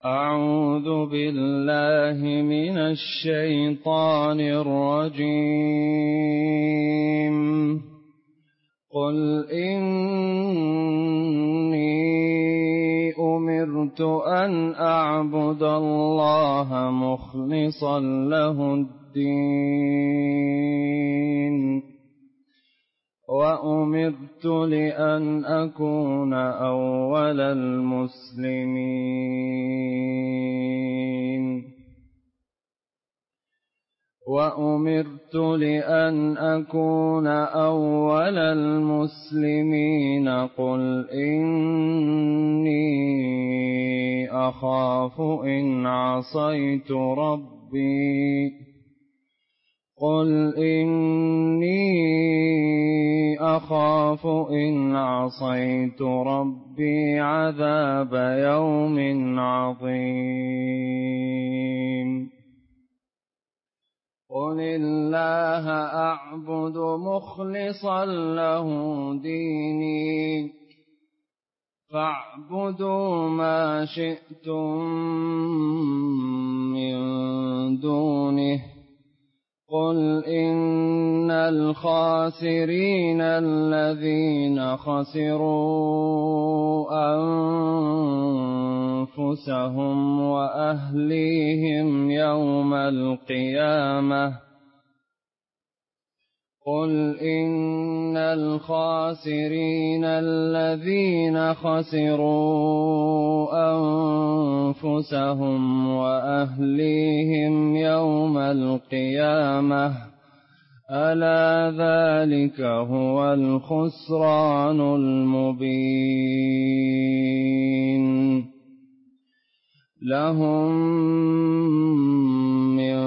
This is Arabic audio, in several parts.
أعوذ بالله من الشيطان الرجيم. قل إني أمرت أن أعبد الله مخلصا له الدين وأمرت لأن أكون أول المسلمين قل إني أخاف إن عصيت ربي عذاب يوم عظيم. قل الله أعبد مخلصا له ديني فاعبدوا ما شئتم من دونه. قل إن الخاسرين الذين خسروا أنفسهم وأهليهم يوم القيامة. قل إن الخاسرين الذين خسروا أنفسهم وأهليهم يوم القيامة ألا ذلك هو الخسران المبين. لهم من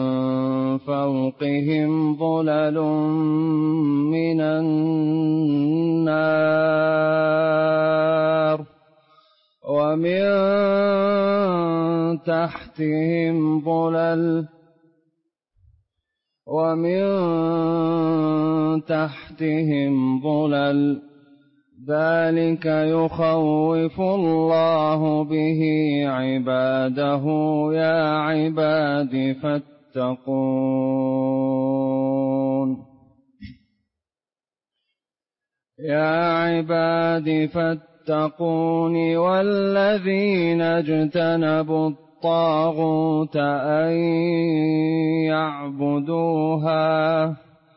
فوقهم ظلل من النار ومن تحتهم ظلل ذلك يخوف الله به عباده يا عباد فاتقون والذين اجتنبوا الطاغوت أن يعبدوها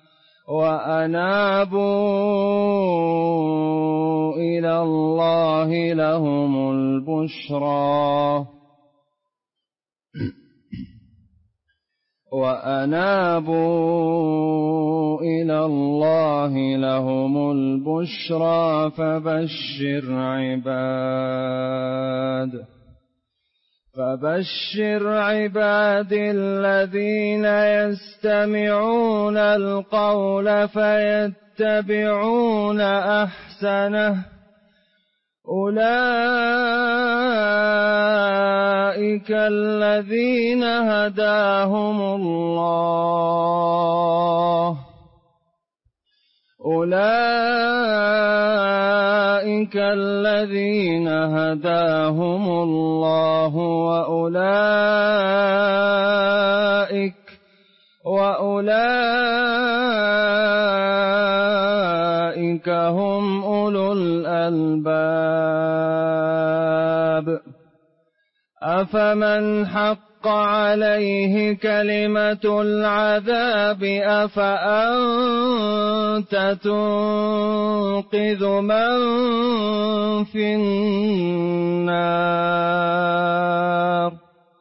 وأنابوا إلى الله لهم البشرى فبشر عباد الذين يستمعون القول فيتبعون أحسنه أولئك الذين هداهم الله وأولئك هم أولو الألباب. أفمن حق عليه كلمة العذاب أفأنت تنقذ من في النار.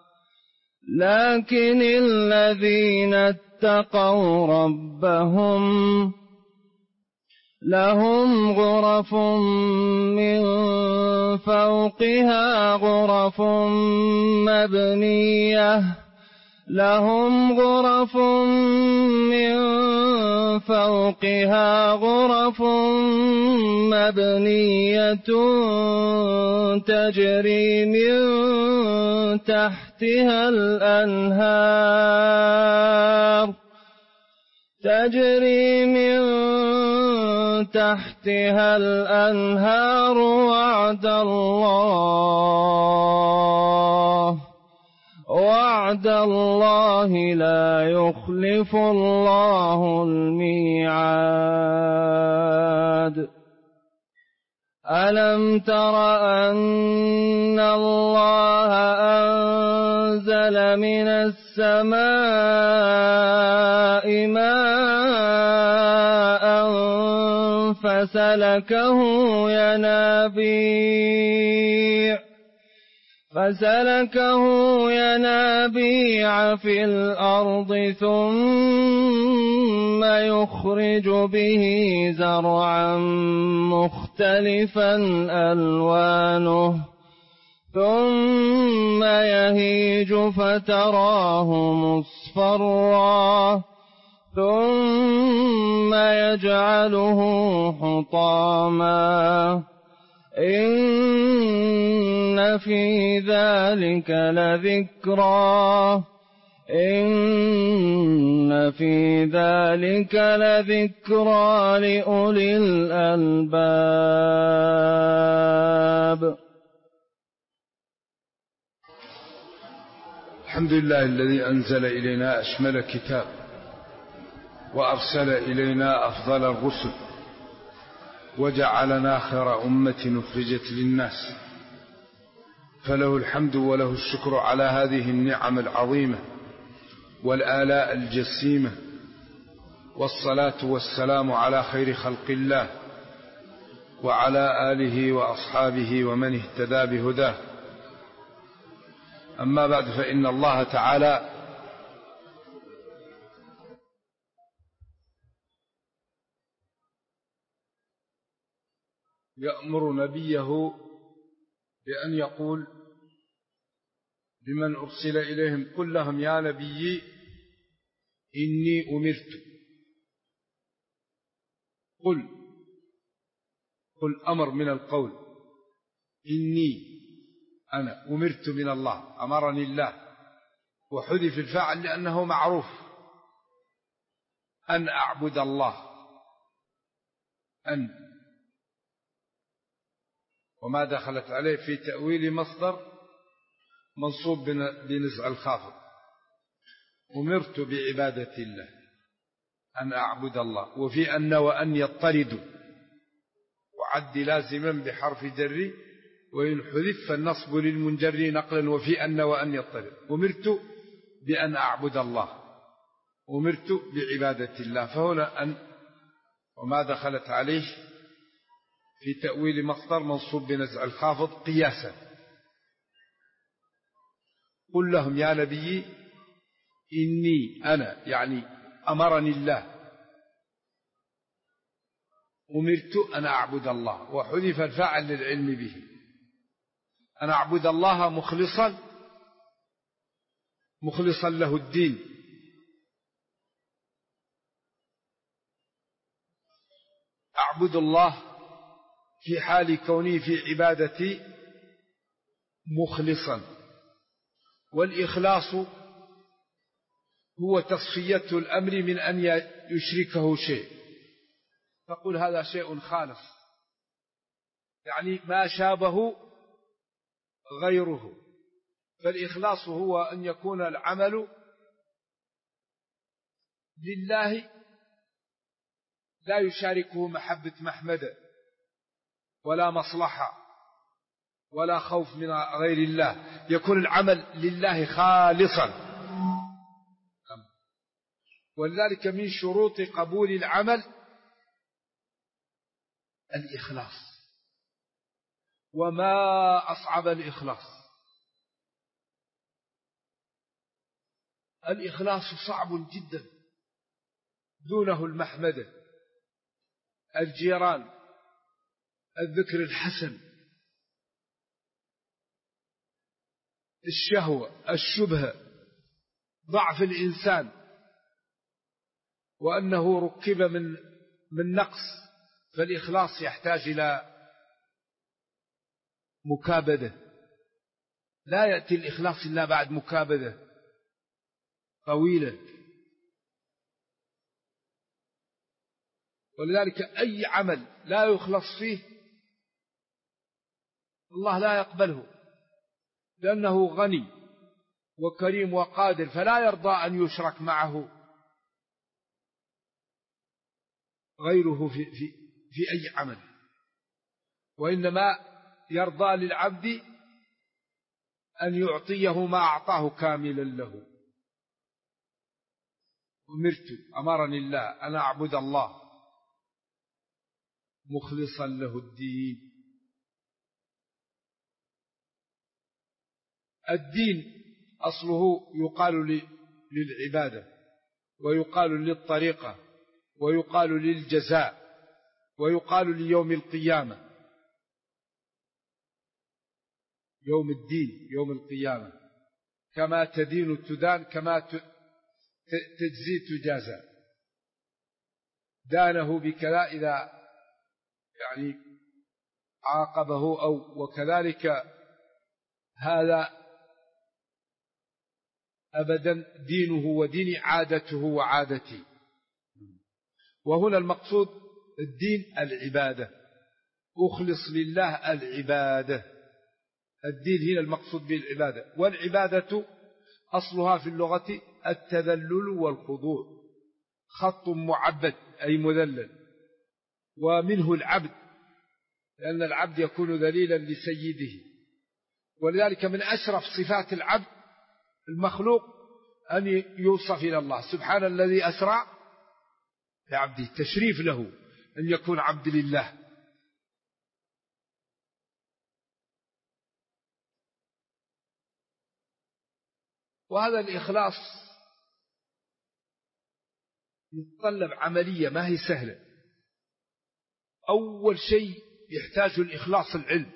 لكن الذين اتقوا ربهم لهم غرف من فوقها غرف مبنية تجري من تحتها الأنهار وعد الله وعد الله لا يخلف الله الميعاد ألم تر أن الله أنزل من السماء ماء فسلكه ينابيع في الأرض ثم يخرج به زرعا مختلفا ألوانه ثم يهيج فتراه مصفرا ثم يجعله حطاما إن في ذلك لذكرى لأولي الألباب. الحمد لله الذي أنزل إلينا أشمل كتاب وأرسل إلينا أفضل الرسل وجعلنا خير أمة أخرجت للناس، فله الحمد وله الشكر على هذه النعم العظيمة والآلاء الجسيمة، والصلاة والسلام على خير خلق الله وعلى آله وأصحابه ومن اهتدى بهداه. أما بعد، فإن الله تعالى يأمر نبيه بأن يقول لمن أرسل إليهم: قل لهم يا نبي إني أمرت. قل أمر من القول، إني أنا أمرت من الله، أمرني الله، وحذف الفاعل لأنه معروف، أن أعبد الله، أن وما دخلت عليه في تأويل مصدر منصوب بنزع الخافض. أمرت بعبادة الله، أن أعبد الله. وفي أن وأن يطردوا وعد لازما بحرف جر، وإن حذف فالنصب للمنجر نقلا. وفي أن وأن يطرد. أمرت بأن أعبد الله، أمرت بعبادة الله. فهنا أن وما دخلت عليه في تأويل مصدر منصوب بنزع الخافض قياسا. قل لهم يا نبي إني أنا، يعني أمرني الله، أمرت أن أعبد الله، وحذف الفاعل للعلم به. أن أعبد الله مخلصا له الدين، أعبد الله في حال كوني في عبادتي مخلصا. والإخلاص هو تصفية الأمر من أن يشركه شيء، تقول هذا شيء خالص، يعني ما شابه غيره. فالإخلاص هو أن يكون العمل لله لا يشاركه محبة محمد ولا مصلحة ولا خوف من غير الله، يكون العمل لله خالصا. ولذلك من شروط قبول العمل الإخلاص. وما أصعب الإخلاص؟ الإخلاص صعب جدا، دونه المحمدة، الجيران، الذكر الحسن، الشهوة، الشبهة، ضعف الإنسان، وأنه ركب من نقص. فالإخلاص يحتاج إلى مكابدة، لا يأتي الإخلاص إلا بعد مكابدة طويلة. ولذلك أي عمل لا يخلص فيه الله لا يقبله، لأنه غني وكريم وقادر، فلا يرضى أن يشرك معه غيره في أي عمل، وإنما يرضى للعبد أن يعطيه ما أعطاه كاملا له. أمرني الله أن أعبد الله مخلصا له الدين. الدين أصله يقال للعبادة، ويقال للطريقة، ويقال للجزاء، ويقال ليوم القيامة، يوم الدين، يوم القيامة، كما تدين تدان، كما تجزي تجازى. دانه بكذا إذا يعني عاقبه أو وكذلك، هذا أبدا دينه ودين، عادته وعادتي. وهنا المقصود الدين العبادة، أخلص لله العبادة. الدين هنا المقصود بالعبادة، والعبادة أصلها في اللغة التذلل والخضوع، خط معبد أي مذلل، ومنه العبد، لأن العبد يكون ذليلا لسيده. ولذلك من أشرف صفات العبد المخلوق أن يوصف إلى الله سبحان الذي أسرع بعبده، تشريف له أن يكون عبد لله. وهذا الإخلاص يتطلب عملية ما هي سهلة. أول شيء يحتاج الإخلاص العلم،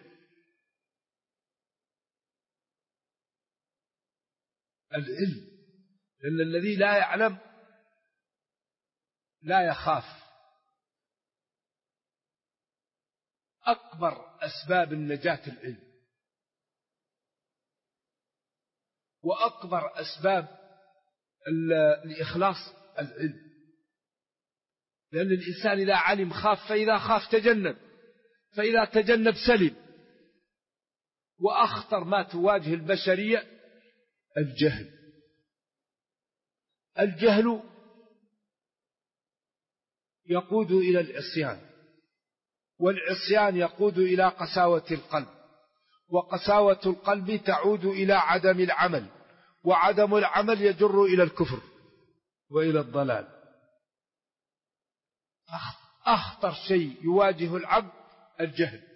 لأن الذي لا يعلم لا يخاف. أكبر أسباب النجاة العلم، وأكبر أسباب الإخلاص العلم، لأن الإنسان إذا علم خاف، فإذا خاف تجنب، فإذا تجنب سلم. وأخطر ما تواجه البشرية الجهل. الجهل يقود إلى العصيان، والعصيان يقود إلى قساوة القلب، وقساوة القلب تعود إلى عدم العمل، وعدم العمل يجر إلى الكفر وإلى الضلال. أخطر شيء يواجه العبد الجهل،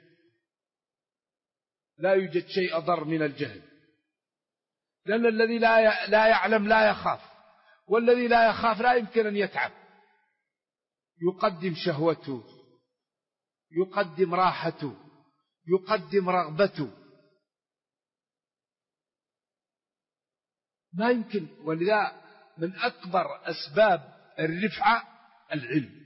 لا يوجد شيء أضر من الجهل، لأن الذي لا يعلم لا يخاف، والذي لا يخاف لا يمكن أن يتعب، يقدم شهوته، يقدم راحته، يقدم رغبته، ما يمكن. ولذا من أكبر أسباب الرفعة العلم،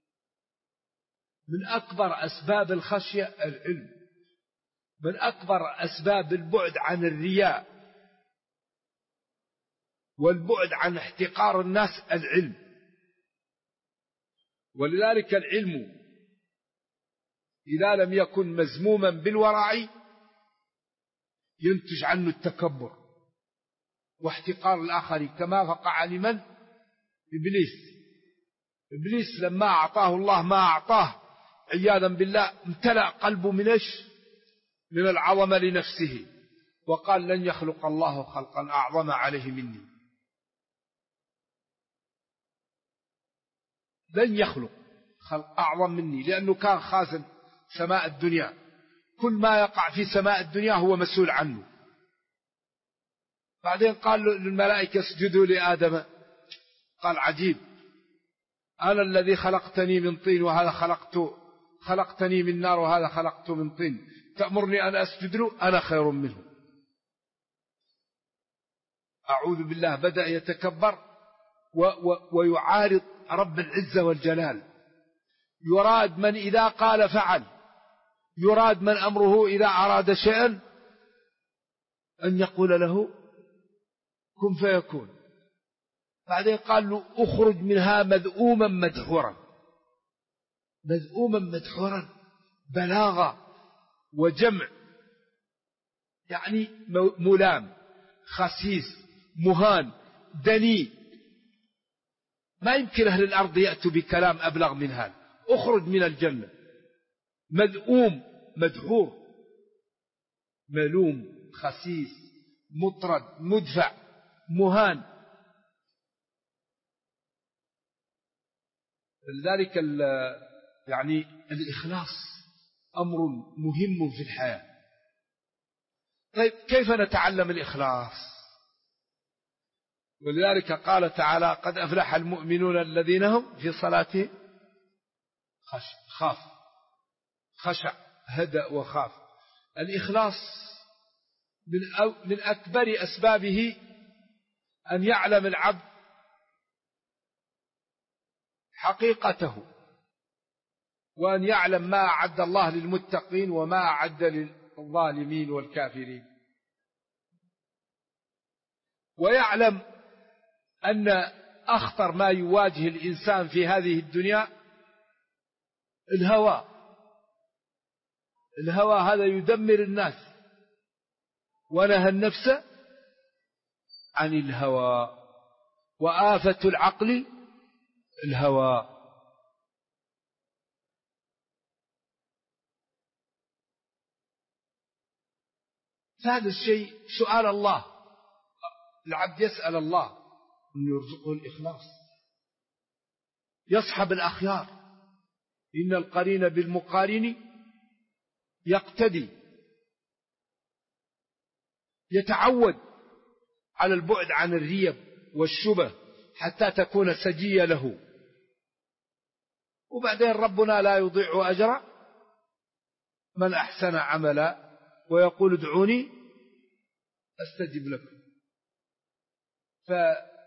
من أكبر أسباب الخشية العلم، من أكبر أسباب البعد عن الرياء والبعد عن احتقار الناس العلم. ولذلك العلم إذا لم يكن مزموما بالورع ينتج عنه التكبر واحتقار الآخرين، كما وقع لمن؟ إبليس لما أعطاه الله ما أعطاه عياذا بالله امتلأ قلبه من إيش؟ من العظمة لنفسه، وقال لن يخلق الله خلقا أعظم عليه مني، لن يخلق خلق أعظم مني، لأنه كان خازن سماء الدنيا، كل ما يقع في سماء الدنيا هو مسؤول عنه. بعدين قال للملائكة اسجدوا لآدم، قال عجيب، أنا الذي خلقتني من طين وهذا خلقتني من نار وهذا خلقته من طين، تأمرني أن أسجد له؟ أنا خير منه. أعوذ بالله، بدأ يتكبر ويعارض رب العزة والجلال. يراد من إذا قال فعل، يراد من أمره إذا أراد شيئا أن يقول له كن فيكون. بعدين قال له أخرج منها مذءوما مدحورا، مذءوما مدحورا، بلاغة وجمع، يعني ملام خسيس مهان دني، ما يمكن أهل الأرض يأتوا بكلام أبلغ من هذا. اخرج من الجنة مذءوم مدحور ملوم خسيس مطرد مدفع مهان. لذلك يعني الإخلاص أمر مهم في الحياة. طيب كيف نتعلم الإخلاص؟ ولذلك قال تعالى قد أفلح المؤمنون الذين هم في صلاتهم خشع هدأ وخاف. الإخلاص من أكبر أسبابه أن يعلم العبد حقيقته، وأن يعلم ما أعد الله للمتقين وما أعد للظالمين والكافرين، ويعلم أن أخطر ما يواجه الإنسان في هذه الدنيا الهوى هذا يدمر الناس، ونهى النفس عن الهوى، وآفة العقل الهوى. ثالث شيء سؤال الله، العبد يسأل الله أن يرزقه الإخلاص، يصحب الأخيار، إن القرين بالمقارن يقتدي، يتعود على البعد عن الريب والشبه حتى تكون سجية له. وبعدين ربنا لا يضيع أجر من أحسن عملا ويقول ادعوني أستجب لكم. فإذا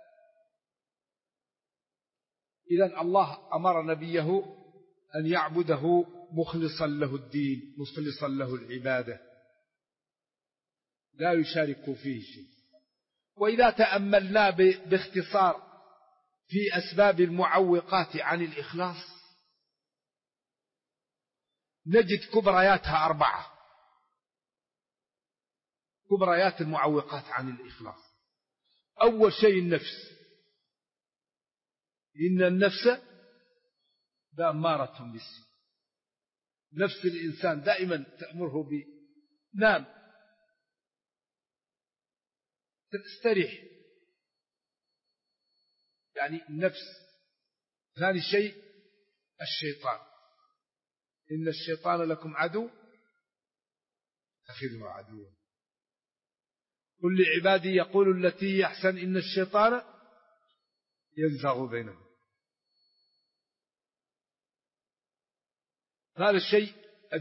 الله أمر نبيه أن يعبده مخلصا له الدين مخلصا له العبادة لا يشارك فيه شيء. وإذا تأملنا باختصار في أسباب المعوقات عن الإخلاص نجد كبرياتها 4. كبريات المعوقات عن الإخلاص. أول شيء النفس، إن النفس لأمارة بالسوء. نفس الإنسان دائما تأمره نام تستريح، يعني النفس. ثاني شيء الشيطان، إن الشيطان لكم عدو فاتخذوه عدوا. قل لعبادي يقولوا التي يحسن إن الشيطان ينزغ بينهم. هذا الشيء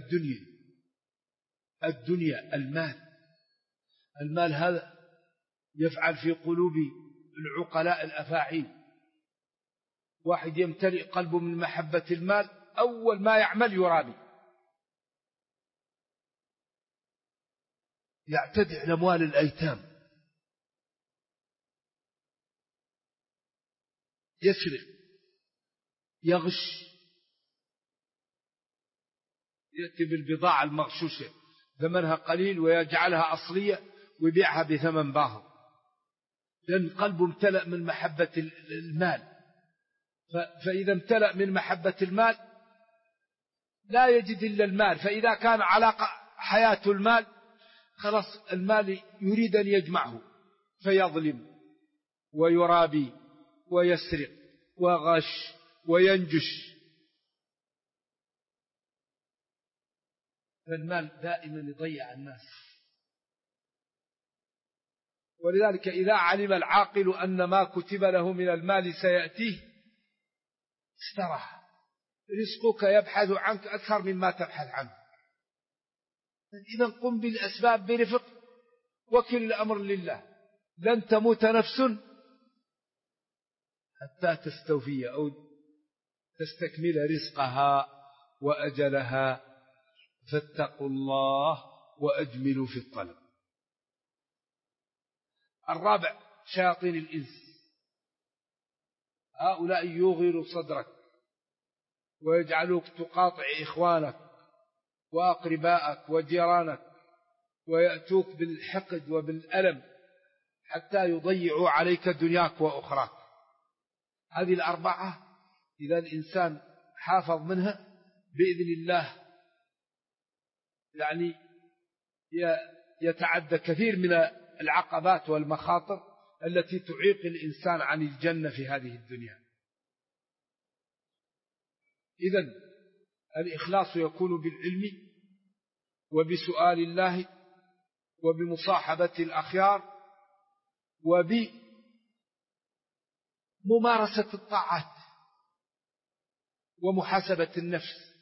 الدنيا المال هذا يفعل في قلوب العقلاء الأفاعيل. واحد يمتلئ قلبه من محبة المال، أول ما يعمل يرابي، يعتدي على أموال الأيتام، يسرق، يغش، يأتي بالبضاعة المغشوشة ثمنها قليل ويجعلها أصلية ويبيعها بثمن باهظ، لأن قلبه امتلأ من محبة المال. فإذا امتلأ من محبة المال لا يجد إلا المال. فإذا كان علاقة حياة المال خلاص المال يريد أن يجمعه فيظلم ويرابي ويسرق وغش وينجش. فالمال دائما يضيع الناس. ولذلك إذا علم العاقل أن ما كتب له من المال سيأتيه استراح. رزقك يبحث عنك أكثر مما تبحث عنه. إذا قم بالأسباب برفق، وكل الأمر لله. لن تموت نفس حتى تستوفي أو تستكمل رزقها وأجلها، فاتقوا الله وأجملوا في الطلب. الرابع شياطين الإنس، هؤلاء يغيروا صدرك ويجعلوك تقاطع إخوانك وأقربائك وجيرانك، ويأتوك بالحقد وبالألم حتى يضيعوا عليك دنياك وأخراك. هذه الأربعة إذا الإنسان حافظ منها بإذن الله يعني يتعدى كثير من العقبات والمخاطر التي تعيق الإنسان عن الجنة في هذه الدنيا. إذن الإخلاص يكون بالعلم وبسؤال الله وبمصاحبة الأخيار وبممارسة الطاعات ومحاسبة النفس.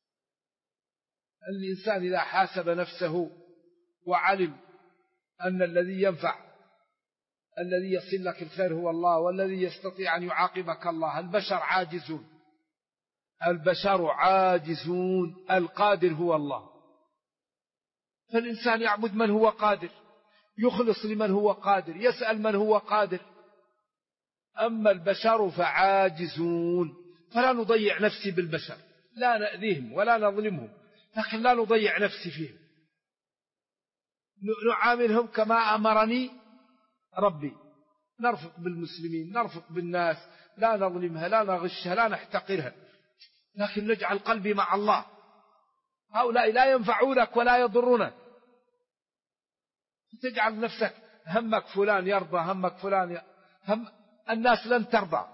الإنسان إذا حاسب نفسه وعلم أن الذي ينفع الذي يصل لك الخير هو الله، والذي يستطيع أن يعاقبك الله. البشر عاجزون، القادر هو الله. فالإنسان يعبد من هو قادر، يخلص لمن هو قادر، يسأل من هو قادر. أما البشر فعاجزون، فلا نضيع نفسي بالبشر، لا نأذيهم ولا نظلمهم، لكن لا نضيع نفسي فيهم، نعاملهم كما أمرني ربي، نرفق بالمسلمين، نرفق بالناس، لا نظلمها، لا نغشها، لا نحتقرها، لكن نجعل قلبي مع الله. هؤلاء لا ينفعونك ولا يضرونك، تجعل نفسك همك فلان يرضى، همك فلان هم الناس لن ترضى.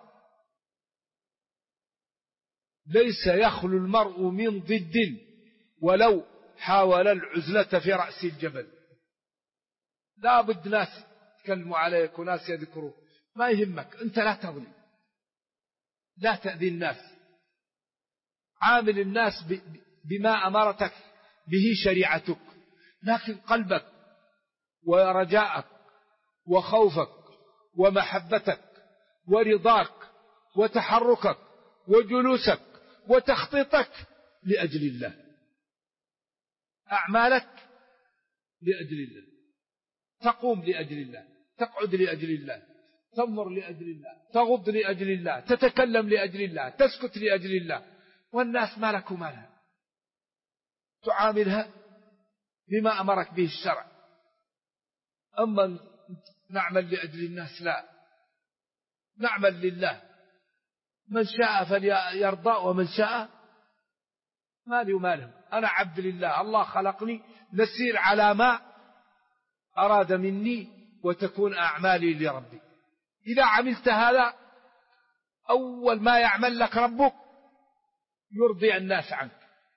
ليس يخلو المرء من ضد ولو حاول العزلة في رأس الجبل. لا بد ناس يتكلموا عليك وناس يذكروه، ما يهمك، أنت لا تظلم، لا تأذي الناس، عامل الناس بما أمرتك به شريعتك، لكن قلبك ورجاءك وخوفك ومحبتك ورضاك وتحركك وجلوسك وتخطيطك لأجل الله، أعمالك لأجل الله، تقوم لأجل الله، تقعد لأجل الله، تنظر لأجل الله، تغض لأجل الله، تتكلم لأجل الله، تسكت لأجل الله. والناس ما لك وما لها، تعاملها بما أمرك به الشرع. أما نعمل لأجل الناس، لا، نعمل لله، من شاء فليرضى ومن شاء مالي ومالهم، أنا عبد لله، الله خلقني نسير على ما أراد مني وتكون أعمالي لربي. إذا عملت هذا أول ما يعمل لك ربك يرضي الناس عنك،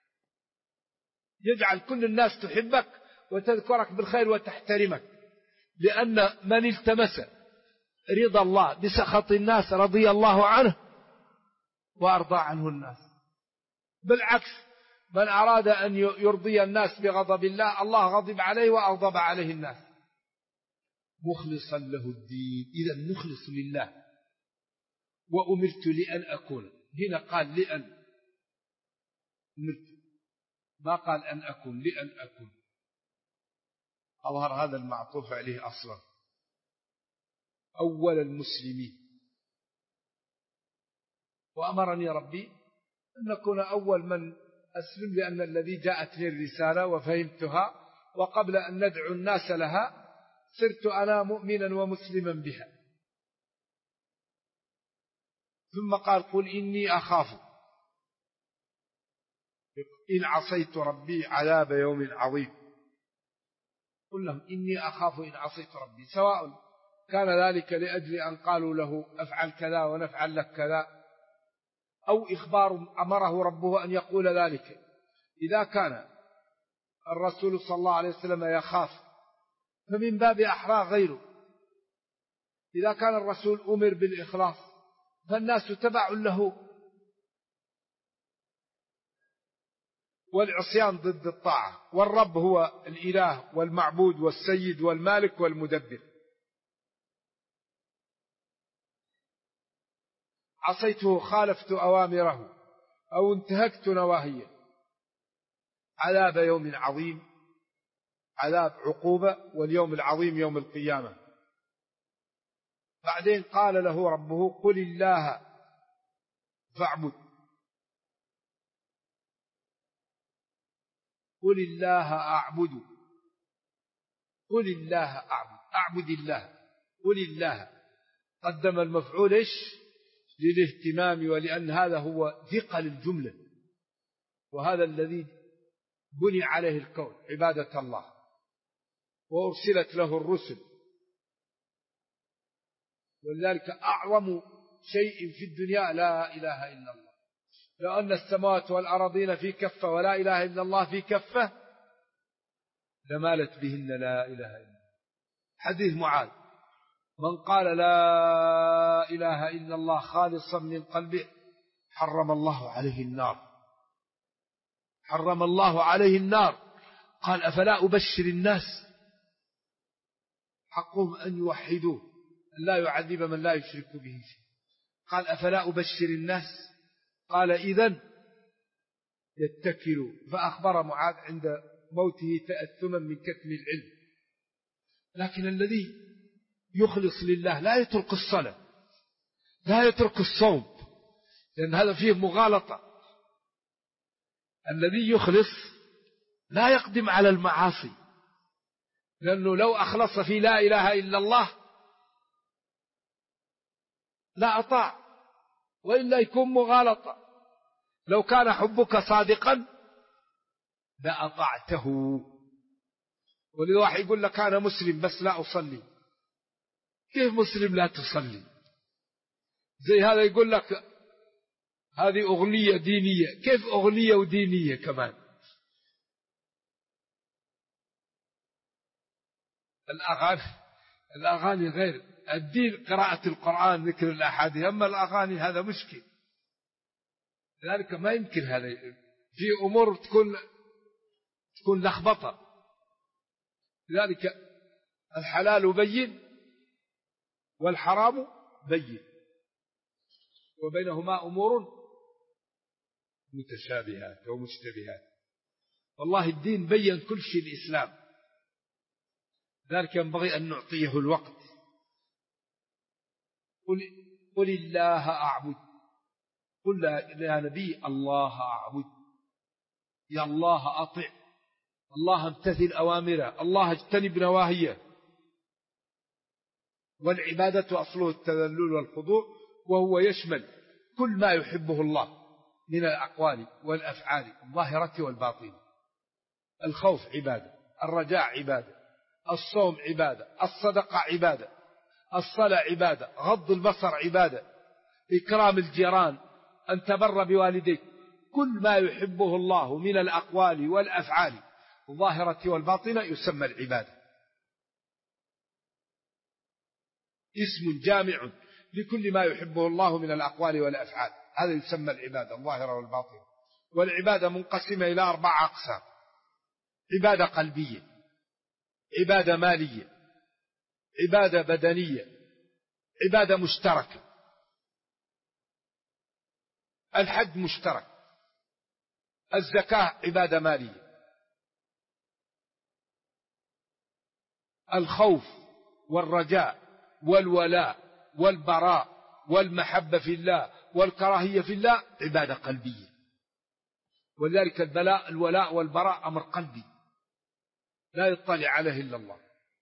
يجعل كل الناس تحبك وتذكرك بالخير وتحترمك، لأن من التمس رضا الله بسخط الناس رضي الله عنه وأرضى عنه الناس. بالعكس، من أراد أن يرضي الناس بغضب الله، الله غضب عليه وأغضب عليه الناس. مخلصا له الدين، إذا نخلص لله. وأمرت لأن أكون، هنا قال لأن، أمرت، ما قال أن أكون، لأن أكون. أظهر هذا المعطوف عليه أصلا، أول المسلمين. وأمرني ربي أن أكون أول من أسلم، لأن الذي جاءتني الرسالة وفهمتها، وقبل أن ندعو الناس لها صرت أنا مؤمنا ومسلما بها. ثم قال قل إني أخاف إن عصيت ربي عذاب يوم عظيم. قل لهم إني أخاف إن عصيت ربي، سواء كان ذلك لأجل أن قالوا له أفعل كذا ونفعل لك كذا، أو إخبار أمره ربه أن يقول ذلك. إذا كان الرسول صلى الله عليه وسلم يخاف فمن باب أحرى غيره. إذا كان الرسول أمر بالإخلاص فالناس تبع له، والعصيان ضد الطاعة، والرب هو الإله والمعبود والسيد والمالك والمدبر. عصيته خالفت أوامره أو انتهكت نواهيه، عذاب يوم عظيم، عذاب عقوبة، واليوم العظيم يوم القيامة. بعدين قال له ربه قل الله فاعبد، قل الله أعبد، قل الله أعبد، أعبد الله. قل الله قدم المفعول إيش للاهتمام، ولأن هذا هو ثقل الجملة، وهذا الذي بني عليه الكون عبادة الله، وأرسلت له الرسل. ولذلك أعظم شيء في الدنيا لا إله إلا الله. لو أن السماوات والأراضين في كفة ولا إله إلا الله في كفة لمالت بهن لا إله إلا الله. حديث معاذ: من قال لا إله إلا الله خالصا من قلبه حرم الله عليه النار، حرم الله عليه النار. قال: أفلا أبشر الناس؟ حقهم أن يوحدوه، أن لا يعذب من لا يشرك به شيء. قال: أفلا أبشر الناس؟ قال: إذن يتكلوا. فأخبر معاذ عند موته تأثما من كتم العلم. لكن الذي يخلص لله لا يترك الصلاة، لا يترك الصوم، لأن هذا فيه مغالطة. الذي يخلص لا يقدم على المعاصي، لأنه لو أخلص في لا إله إلا الله لا أطاع، وإلا يكون مغالطة. لو كان حبك صادقا لأطعته. ولذا واحد يقول لك أنا مسلم بس لا أصلي. كيف مسلم لا تصلي؟ زي هذا يقول لك هذه أغنية دينية. كيف أغنية ودينية كمان؟ الأغاني غير الدين، قراءة القرآن، ذكر الأحاديث. أما الأغاني هذا مشكل. لذلك ما يمكن هذا، في أمور تكون لخبطة. لذلك الحلال بين والحرام بين، وبينهما أمور متشابهات ومشتبهات. والله الدين بين كل شيء الإسلام، ذلك ينبغي أن نعطيه الوقت. قل الله أعبد. قل يا نبي الله أعبد، يا الله أطع، الله امتثل أوامره، الله اجتنب نواهيه. والعبادة أصله التذلل والخضوع، وهو يشمل كل ما يحبه الله من الأقوال والأفعال الظاهرة والباطنة. الخوف عبادة، الرجاء عبادة، الصوم عبادة، الصدقة عبادة، الصلاة عبادة، غض البصر عبادة، إكرام الجيران، أن تبر بوالديك. كل ما يحبه الله من الأقوال والأفعال الظاهرة والباطنة يسمى العبادة. اسم جامع لكل ما يحبه الله من الأقوال والأفعال، هذا يسمى العبادة الظاهرة والباطنة. والعبادة منقسمة إلى 4 أقسام: عبادة قلبية، عبادة مالية، عبادة بدنية، عبادة مشتركة. الحج مشترك، الزكاة عبادة مالية، الخوف والرجاء والولاء والبراء والمحبة في الله والكراهية في الله عبادة قلبية. ولذلك الولاء والبراء أمر قلبي لا يطلع عليه إلا الله.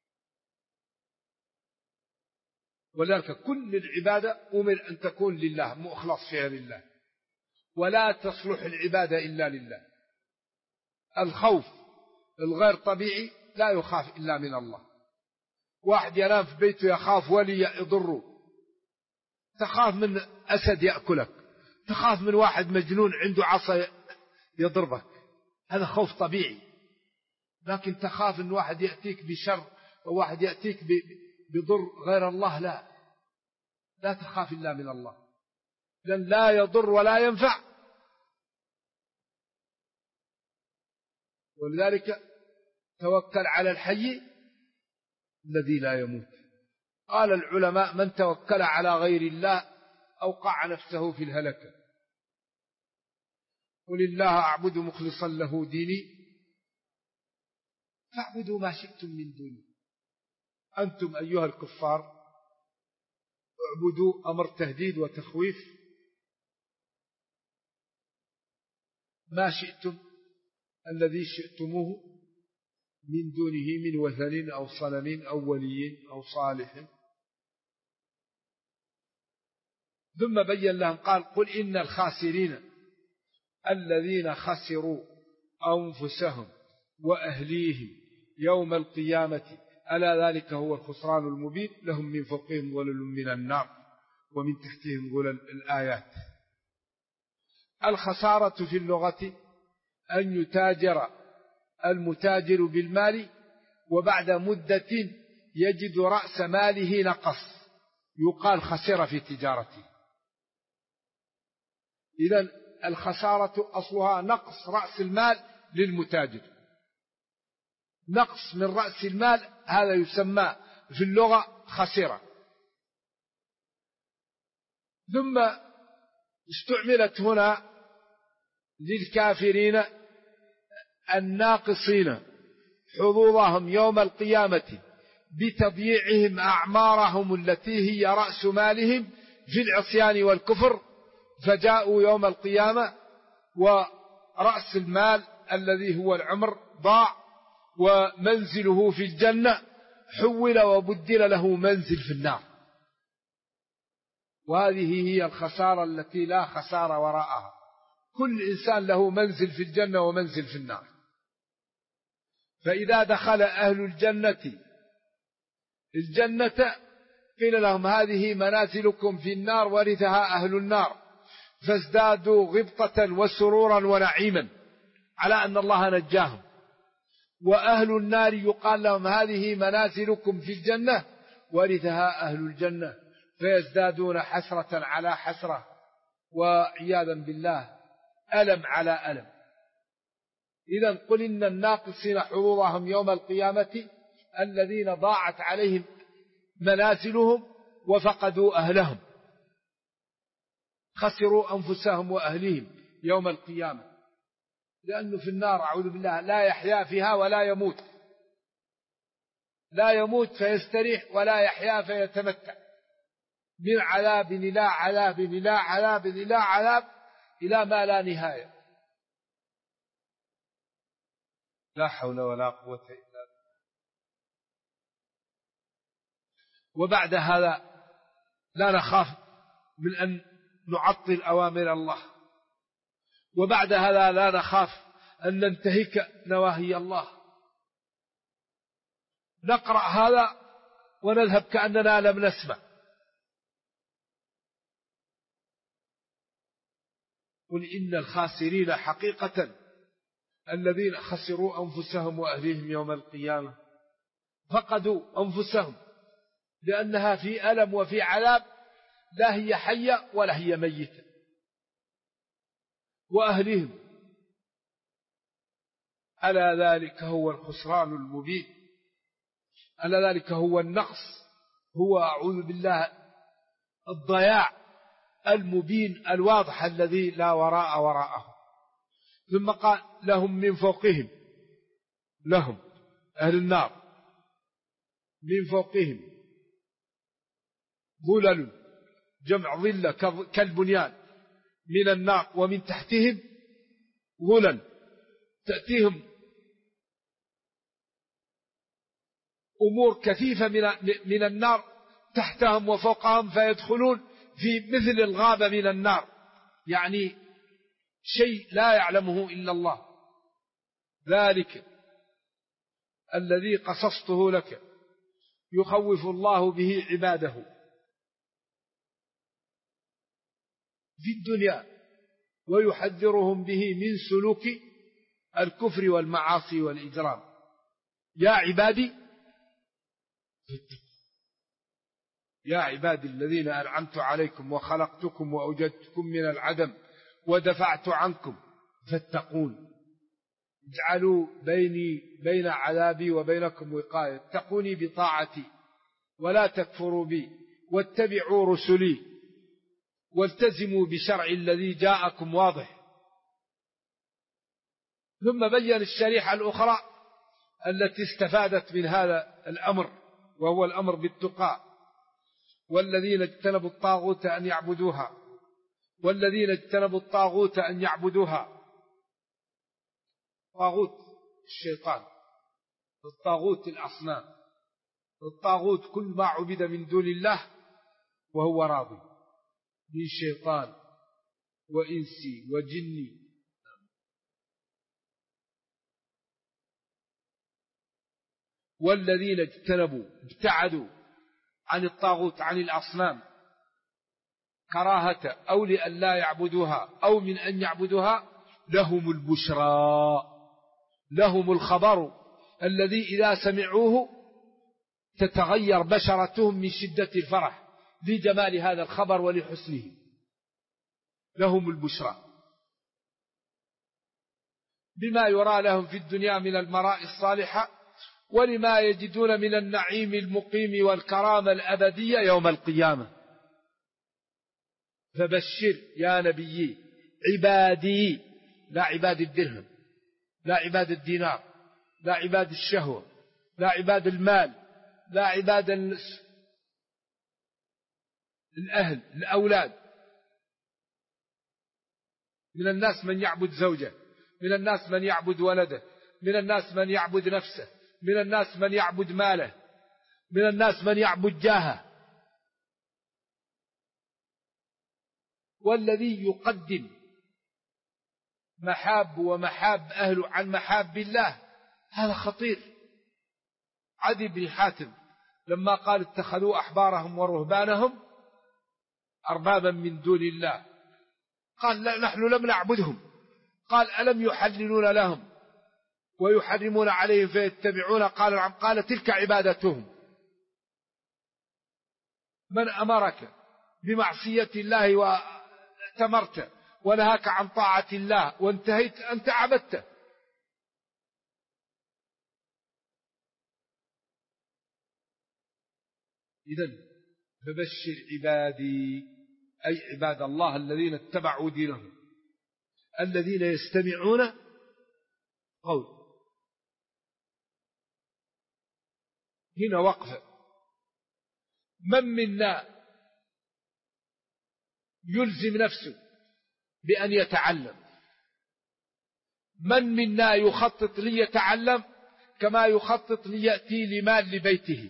ولذلك كل العبادة أمر أن تكون لله، مخلص فيها لله، ولا تصلح العبادة إلا لله. الخوف الغير طبيعي لا يخاف إلا من الله. واحد ينام في بيته يخاف ولي يضره، تخاف من أسد يأكلك، تخاف من واحد مجنون عنده عصا يضربك، هذا خوف طبيعي. لكن تخاف أن واحد يأتيك بشر وواحد يأتيك بضر غير الله، لا تخاف إلا من الله، لأن لا يضر ولا ينفع. ولذلك توكل على الحي الذي لا يموت. قال العلماء: من توكل على غير الله أوقع نفسه في الهلكة. قل الله أعبد مخلصا له ديني فاعبدوا ما شئتم من دوني. أنتم أيها الكفار اعبدوا، أمر تهديد وتخويف، ما شئتم الذي شئتموه من دونه من وثن أو صنم أو ولي أو صالح ثم بين لهم قال قل إن الخاسرين الذين خسروا أنفسهم وأهليهم يوم القيامة ألا ذلك هو الخسران المبين لهم من فوقهم ظلل من النار ومن تحتهم ظلل. الآيات. الخسارة في اللغة أن يتاجر المتاجر بالمال وبعد مدة يجد رأس ماله نقص يقال خسر في تجارته. إذن الخسارة أصلها نقص رأس المال للمتاجر، نقص من رأس المال هذا يسمى في اللغة خسرة. ثم استعملت هنا للكافرين الناقصين حظوظهم يوم القيامة بتضييعهم أعمارهم التي هي رأس مالهم في العصيان والكفر، فجاءوا يوم القيامة ورأس المال الذي هو العمر ضاع ومنزله في الجنة حول وبدل له منزل في النار. وهذه هي الخسارة التي لا خسارة وراءها، كل إنسان له منزل في الجنة ومنزل في النار. فإذا دخل أهل الجنة الجنة قيل لهم هذه منازلكم في النار ورثها أهل النار، فازدادوا غبطة وسرورا ونعيما على أن الله نجاهم. وأهل النار يقال لهم هذه منازلكم في الجنة ورثها أهل الجنة، فيزدادون حسرة على حسرة وعياذا بالله ألم على ألم. إذن قل إن الناقصين حظوظهم يوم القيامة الذين ضاعت عليهم منازلهم وفقدوا أهلهم، خسروا أنفسهم وأهلهم يوم القيامة، لأنه في النار أعوذ بالله لا يحيا فيها ولا يموت، لا يموت فيستريح ولا يحيا فيتمتع، من عذاب إلى عذاب إلى عذاب إلى عذاب إلى ما لا نهاية. لا حول ولا قوة إلا بالله. وبعد هذا لا نخاف من أن نعطل أوامر الله، وبعد هذا لا نخاف أن ننتهك نواهي الله. نقرأ هذا ونذهب كأننا لم نسمع. قل إن الخاسرين حقيقة الذين خسروا أنفسهم وأهليهم يوم القيامة، فقدوا أنفسهم لأنها في ألم وفي عذاب، لا هي حية ولا هي ميتة، وأهلهم ألا ذلك هو الخسران المبين، ألا ذلك هو النقص، هو أعوذ بالله الضياع المبين الواضح الذي لا وراء وراءه. ثم قال لهم من فوقهم، لهم أهل النار من فوقهم ظلل جمع ظلة كالبنيان من النار، ومن تحتهم ظلل تأتيهم أمور كثيفة من النار تحتهم وفوقهم، فيدخلون في مثل الغابة من النار، يعني شيء لا يعلمه إلا الله. ذلك الذي قصصته لك يخوف الله به عباده في الدنيا ويحذرهم به من سلوك الكفر والمعاصي والإجرام. يا عبادي يا عبادي الذين أنعمت عليكم وخلقتكم وأوجدتكم من العدم ودفعت عنكم فاتقون، اجعلوا بين عذابي وبينكم وقاية، اتقوني بطاعتي ولا تكفروا بي، واتبعوا رسلي والتزموا بشرع الذي جاءكم واضح. ثم بين الشريحة الأخرى التي استفادت من هذا الأمر، وهو الأمر بالتقى، والذين اجتنبوا الطاغوت أن يعبدوها، والذين اجتنبوا الطاغوت أن يعبدوها. طاغوت الشيطان، الطاغوت الأصنام، الطاغوت كل ما عبد من دون الله وهو راضي من شيطان وإنسي وجني. والذين ابتعدوا عن الطاغوت عن الأصنام كراهة أو لأن لا يعبدوها أو من أن يعبدوها لهم البشرى، لهم الخبر الذي إذا سمعوه تتغير بشرتهم من شدة الفرح لجمال هذا الخبر ولحسنه. لهم البشرى بما يرى لهم في الدنيا من المراء الصالحة ولما يجدون من النعيم المقيم والكرامة الأبدية يوم القيامة. فبشر يا نبي عبادي، لا عباد الدرهم، لا عباد الدينار، لا عباد الشهوة، لا عباد المال، لا عباد الأهل الأولاد. من الناس من يعبد زوجه، من الناس من يعبد ولده، من الناس من يعبد نفسه، من الناس من يعبد ماله، من الناس من يعبد جاهه. والذي يقدم محاب ومحاب أهله عن محاب الله هذا خطير. عدي بن حاتم لما قال اتخذوا أحبارهم ورهبانهم أربابا من دون الله قال لا نحن لم نعبدهم. قال ألم يحللون لهم ويحرمون عليهم فيتبعون؟ قال نعم. قال تلك عبادتهم. من أمرك بمعصية الله واتمرت ونهاك عن طاعة الله وانتهيت أنت عبدته. إذن فبشر عبادي أي عباد الله الذين اتبعوا دينهم الذين يستمعون قول. هنا وقفة. من منا يلزم نفسه بأن يتعلم؟ من منا يخطط ليتعلم كما يخطط ليأتي لمال لبيته؟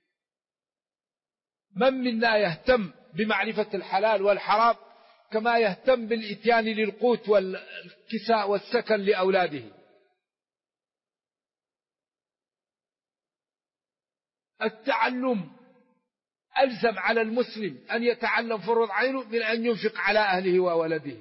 من منا يهتم بمعرفة الحلال والحرام كما يهتم بالإتيان للقوت والكساء والسكن لأولاده؟ التعلم ألزم على المسلم أن يتعلم فرض عينه من أن ينفق على أهله وولده.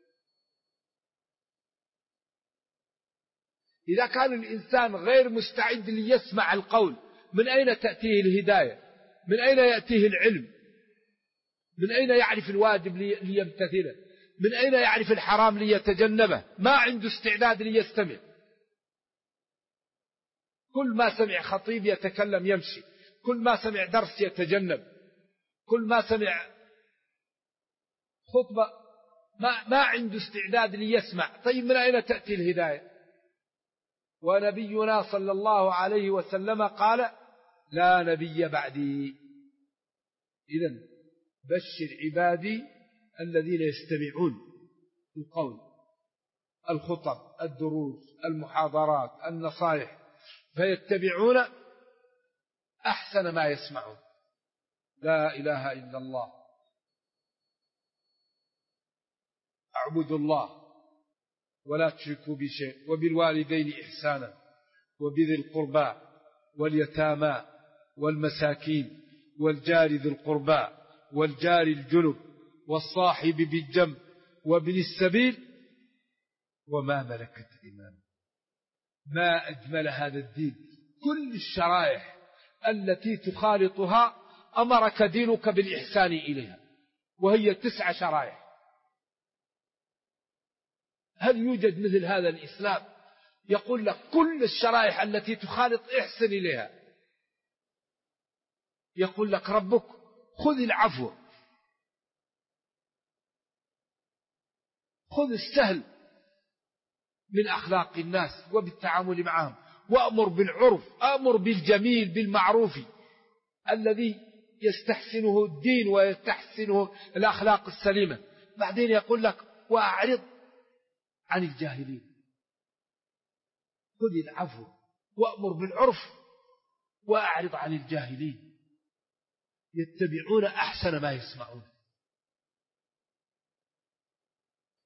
إذا كان الإنسان غير مستعد ليسمع القول من أين تأتيه الهداية؟ من أين يأتيه العلم؟ من أين يعرف الواجب ليمتثله؟ من أين يعرف الحرام ليتجنبه؟ ما عنده استعداد ليستمع. كل ما سمع خطيب يتكلم يمشي، كل ما سمع درس يتجنب، كل ما سمع خطبة ما عنده استعداد ليسمع. طيب من أين تأتي الهداية؟ ونبينا صلى الله عليه وسلم قال لا نبي بعدي. إذن بشر عبادي الذين يستمعون القول، الخطب، الدروس، المحاضرات، النصائح، فيتبعون أحسن ما يسمعون. لا إله إلا الله. اعبدوا الله ولا تشركوا بشيء وبالوالدين إحسانا وبذي القربى واليتامى والمساكين والجار ذي القربى والجار الجنب والصاحب بالجنب وابن السبيل وما ملكت أيمانكم. ما أجمل هذا الدين. كل الشرائع التي تخالطها أمرك دينك بالإحسان إليها، وهي 9 شرائع. هل يوجد مثل هذا الإسلام يقول لك كل الشرائع التي تخالط احسن إليها؟ يقول لك ربك خذ العفو، خذ السهل من أخلاق الناس وبالتعامل معهم، وأمر بالعرف، أمر بالجميل بالمعروف الذي يستحسنه الدين ويستحسنه الأخلاق السليمة. بعدين يقول لك وأعرض عن الجاهلين. خذ العفو وأمر بالعرف وأعرض عن الجاهلين. يتبعون أحسن ما يسمعون.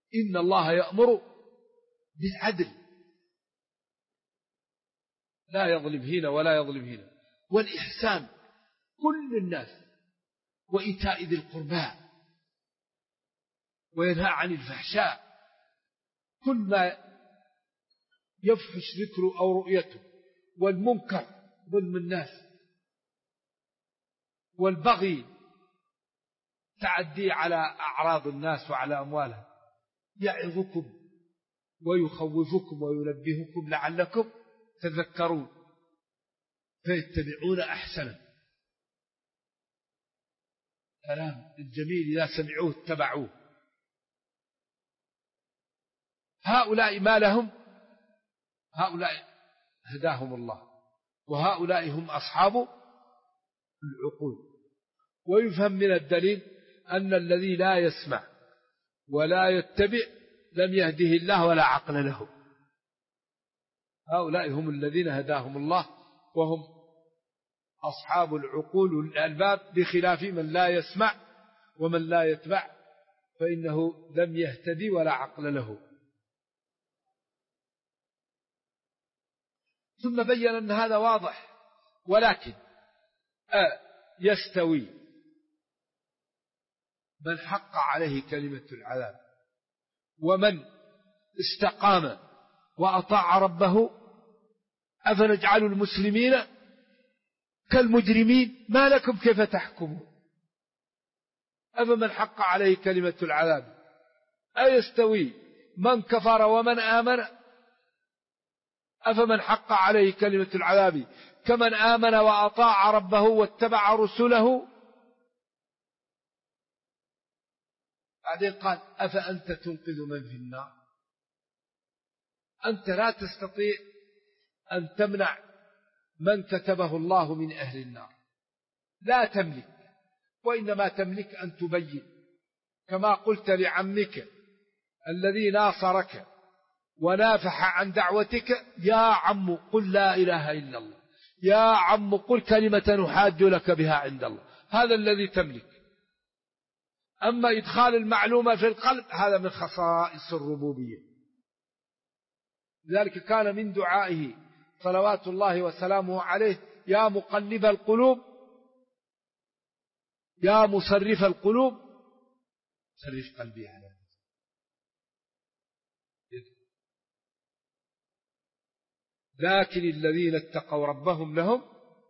إن الله يأمر بالعدل، لا يظلم هنا ولا يظلم هنا، والإحسان كل الناس، وإيتاء ذي القربى، وينهى عن الفحشاء، كل ما يفحش ذكره أو رؤيته، والمنكر ظلم الناس، والبغي تعدي على أعراض الناس وعلى أموالهم، يعظكم ويخوفكم وينبهكم لعلكم تذكرون فيتبعون أحسنه. كلام الجميل إذا سمعوه اتبعوه. هؤلاء ما لهم؟ هؤلاء هداهم الله، وهؤلاء هم أصحاب العقول. ويفهم من الدليل أن الذي لا يسمع ولا يتبع لم يهده الله ولا عقل له. هؤلاء هم الذين هداهم الله، وهم أصحاب العقول والألباب، بخلاف من لا يسمع ومن لا يتبع فإنه لم يهتدي ولا عقل له. ثم بين أن هذا واضح، ولكن يستوي من حق عليه كلمة العذاب ومن استقام وأطاع ربه؟ أفنجعل المسلمين كالمجرمين؟ ما لكم كيف تحكمون؟ أفمن حق عليه كلمة العذاب أيستوي من كفر ومن آمن؟ أفمن حق عليه كلمة العذاب كمن آمن وأطاع ربه واتبع رسله؟ بعدين قال أفأنت تنقذ من في النار؟ أنت لا تستطيع أن تمنع من كتبه الله من أهل النار، لا تملك، وإنما تملك أن تبين، كما قلت لعمك الذي ناصرك ونافح عن دعوتك: يا عم قل لا إله إلا الله، يا عم قل كلمة نحاج لك بها عند الله. هذا الذي تملك. أما إدخال المعلومة في القلب هذا من خصائص الربوبية. لذلك كان من دعائه صلوات الله وسلامه عليه: يا مقلب القلوب، يا مصرف القلوب، صرف قلبي على لكن الذين اتقوا ربهم لهم،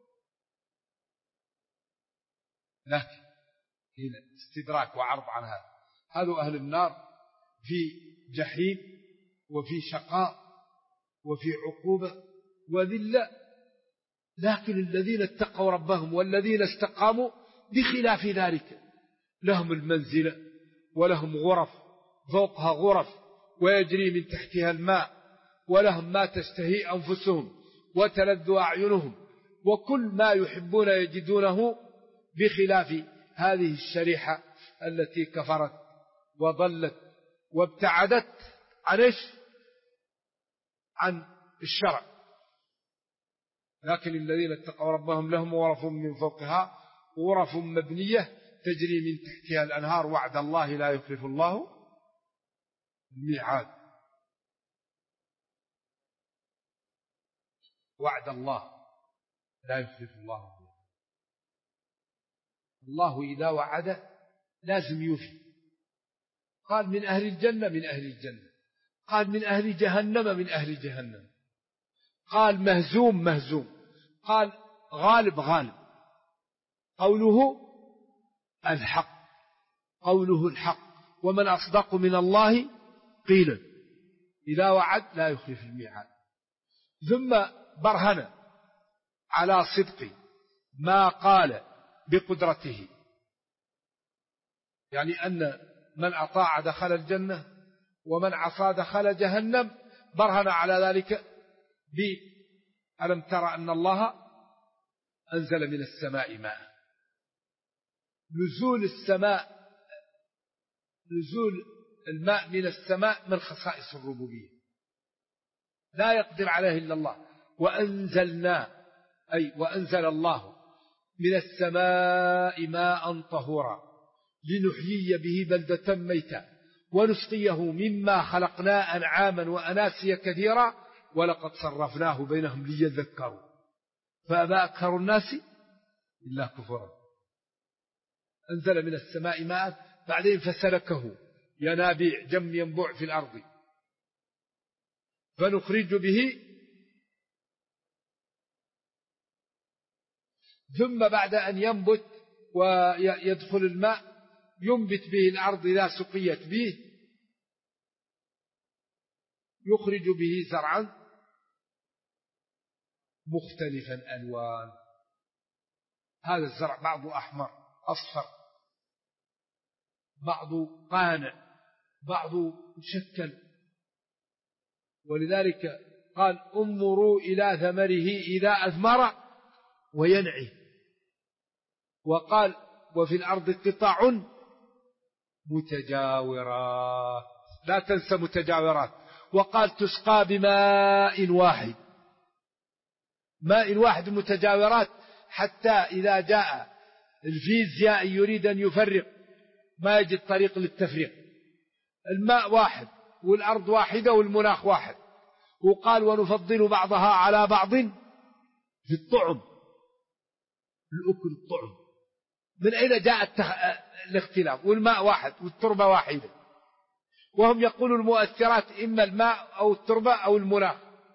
لكن هنا استدراك وعرض عن هذا أهل النار في جحيم وفي شقاء وفي عقوبة وذلة، لكن الذين اتقوا ربهم والذين استقاموا بخلاف ذلك لهم المنزلة، ولهم غرف فوقها غرف ويجري من تحتها الماء، ولهم ما تشتهي أنفسهم وتلذ أعينهم، وكل ما يحبون يجدونه، بخلاف هذه الشريحة التي كفرت وضلت وابتعدت عن الشرع. لكن الذين اتقوا ربهم لهم غرف من فوقها غرف مبنية تجري من تحتها الأنهار، وعد الله لا يخلف الله الميعاد. وعد الله لا يخلف الله الميعاد. الله إذا وعد لازم يوفي. قال من أهل الجنة من أهل الجنة، قال من أهل جهنم من أهل جهنم، قال مهزوم مهزوم، قال غالب غالب. قوله الحق، قوله الحق، ومن أصدق من الله قيلا. إذا وعد لا يخلف الميعاد. ثم برهن على صدق ما قال بقدرته، يعني أن من أطاع دخل الجنة ومن عصى دخل جهنم. برهن على ذلك ألم ترى أن الله أنزل من السماء ماء. نزول الماء من السماء من خصائص الربوبية، لا يقدر عليه إلا الله. وأنزلنا، أي وأنزل الله من السماء ماء طهورا لنحيي به بلدة ميتا ونسقيه مما خلقنا أنعاما وأناسيا كثيرا ولقد صرفناه بينهم ليذكروا فأبى أكثر الناس إلا كفرا. أنزل من السماء ماء بعدين فسلكه ينابيع جم ينبوع في الأرض فنخرج به ثم بعد أن ينبت ويدخل الماء ينبت به الأرض إذا سقيت به يخرج به زرعا مختلفا ألوان. هذا الزرع بعضه أحمر أصفر بعضه قانع بعضه مشكل. ولذلك قال انظروا إلى ثمره إذا أثمر وينعي. وقال وفي الأرض قطع متجاورات لا تنسى متجاورات. وقال تسقى بماء واحد ماء واحد متجاورات حتى إذا جاء الفيزياء يريد أن يفرق ما يجد طريق للتفريق. الماء واحد والأرض واحدة والمناخ واحد. وقال ونفضل بعضها على بعض في الطعم الأكل الطعم. من أين جاء الاختلاف؟ والماء واحد والتربة واحدة. وهم يقولوا المؤثرات إما الماء أو التربة أو المناخ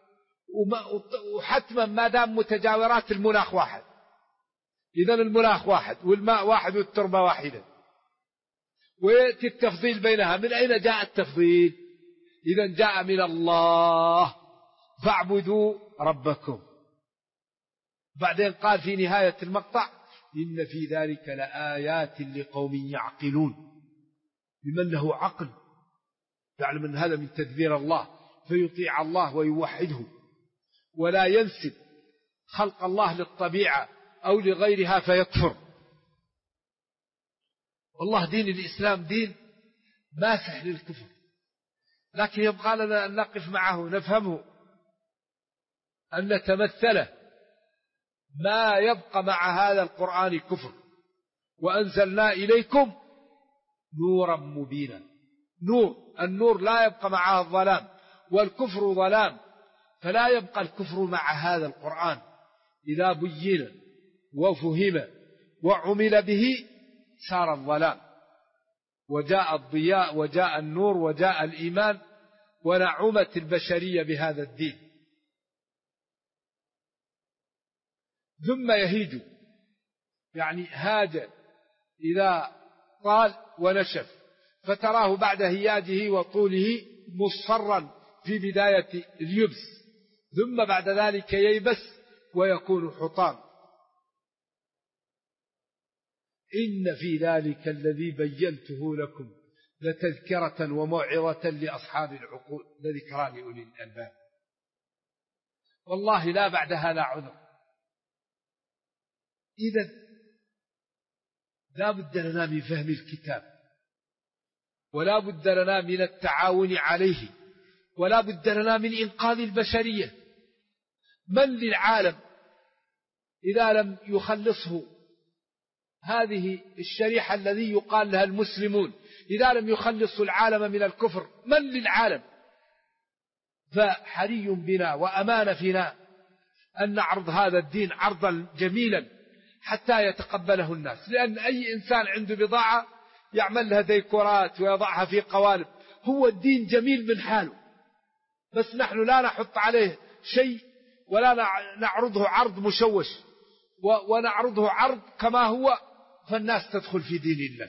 وحتما ما دام متجاورات المناخ واحد. إذن المناخ واحد والماء واحد والتربة واحدة ويأتي التفضيل بينها. من أين جاء التفضيل؟ إذن جاء من الله فاعبدوا ربكم. بعدين قال في نهاية المقطع إن في ذلك لآيات لقوم يعقلون. لمن له عقل يعلم أن هذا من تدبير الله فيطيع الله ويوحده ولا ينسب خلق الله للطبيعة أو لغيرها فيكفر. والله دين الإسلام دين ماسح للكفر لكن يبقى لنا أن نقف معه نفهمه أن نتمثله. ما يبقى مع هذا القرآن كفر. وأنزلنا إليكم نورا مبينا. النور لا يبقى معه الظلام والكفر ظلام فلا يبقى الكفر مع هذا القرآن. إذا بين وفهم وعمل به صار الظلام وجاء الضياء وجاء النور وجاء الإيمان ونعمت البشرية بهذا الدين. ثم يهيج يعني هاج إذا طال ونشف فتراه بعد هياجه وطوله مصفرا في بداية اليبس ثم بعد ذلك ييبس ويكون حطام. إن في ذلك الذي بينته لكم لتذكرة وموعظة لأصحاب العقول لذكرى لأولي الألباب. والله لا بعد هذا عذر. إذن لا بد لنا من فهم الكتاب ولا بد لنا من التعاون عليه ولا بد لنا من إنقاذ البشرية. من للعالم إذا لم يخلصه هذه الشريحة الذي يقال لها المسلمون إذا لم يخلصوا العالم من الكفر من للعالم؟ فحري بنا وأمان فينا أن نعرض هذا الدين عرضا جميلا حتى يتقبله الناس. لأن أي إنسان عنده بضاعة يعمل لها ديكورات ويضعها في قوالب. هو الدين جميل من حاله بس نحن لا نحط عليه شيء ولا نعرضه عرض مشوش ونعرضه عرض كما هو فالناس تدخل في دين الله.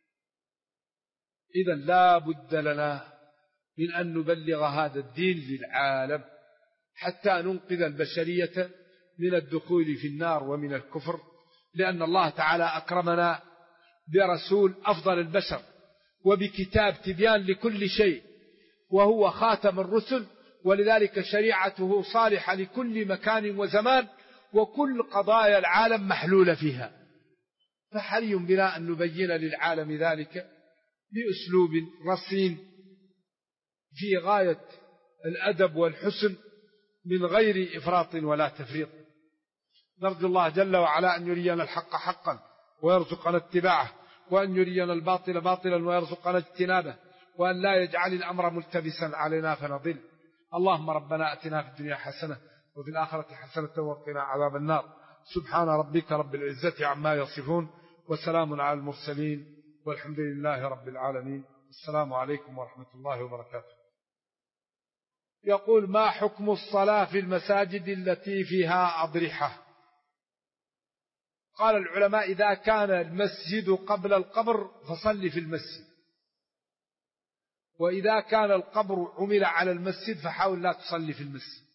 إذن لا بد لنا من أن نبلغ هذا الدين للعالم حتى ننقذ البشرية من الدخول في النار ومن الكفر. لأن الله تعالى أكرمنا برسول أفضل البشر وبكتاب تبيان لكل شيء وهو خاتم الرسل ولذلك شريعته صالحة لكل مكان وزمان وكل قضايا العالم محلولة فيها. فحري بنا أن نبين للعالم ذلك بأسلوب رصين في غاية الأدب والحسن من غير إفراط ولا تفريط. نرجو الله جل وعلا أن يرينا الحق حقا ويرزقنا اتباعه وأن يرينا الباطل باطلا ويرزقنا اجتنابه وأن لا يجعل الأمر ملتبسا علينا فنضل. اللهم ربنا أتنا في الدنيا حسنة وفي الآخرة حسنة وقنا عذاب النار. سبحان ربك رب العزة عما يصفون وسلام على المرسلين والحمد لله رب العالمين. السلام عليكم ورحمة الله وبركاته. يقول: ما حكم الصلاة في المساجد التي فيها أضرحة؟ قال العلماء: إذا كان المسجد قبل القبر فصل في المسجد، وإذا كان القبر عمل على المسجد فحاول لا تصلي في المسجد.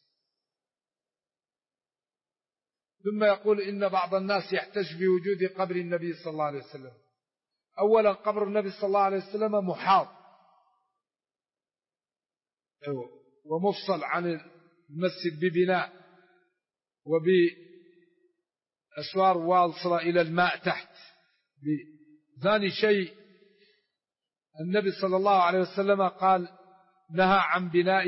ثم يقول: إن بعض الناس يحتج بوجود قبر النبي صلى الله عليه وسلم. أولا، قبر النبي صلى الله عليه وسلم محاط ومفصل عن المسجد ببناء وبأسوار واصلة إلى الماء تحت. ثاني شيء، النبي صلى الله عليه وسلم قال نهى عن بناء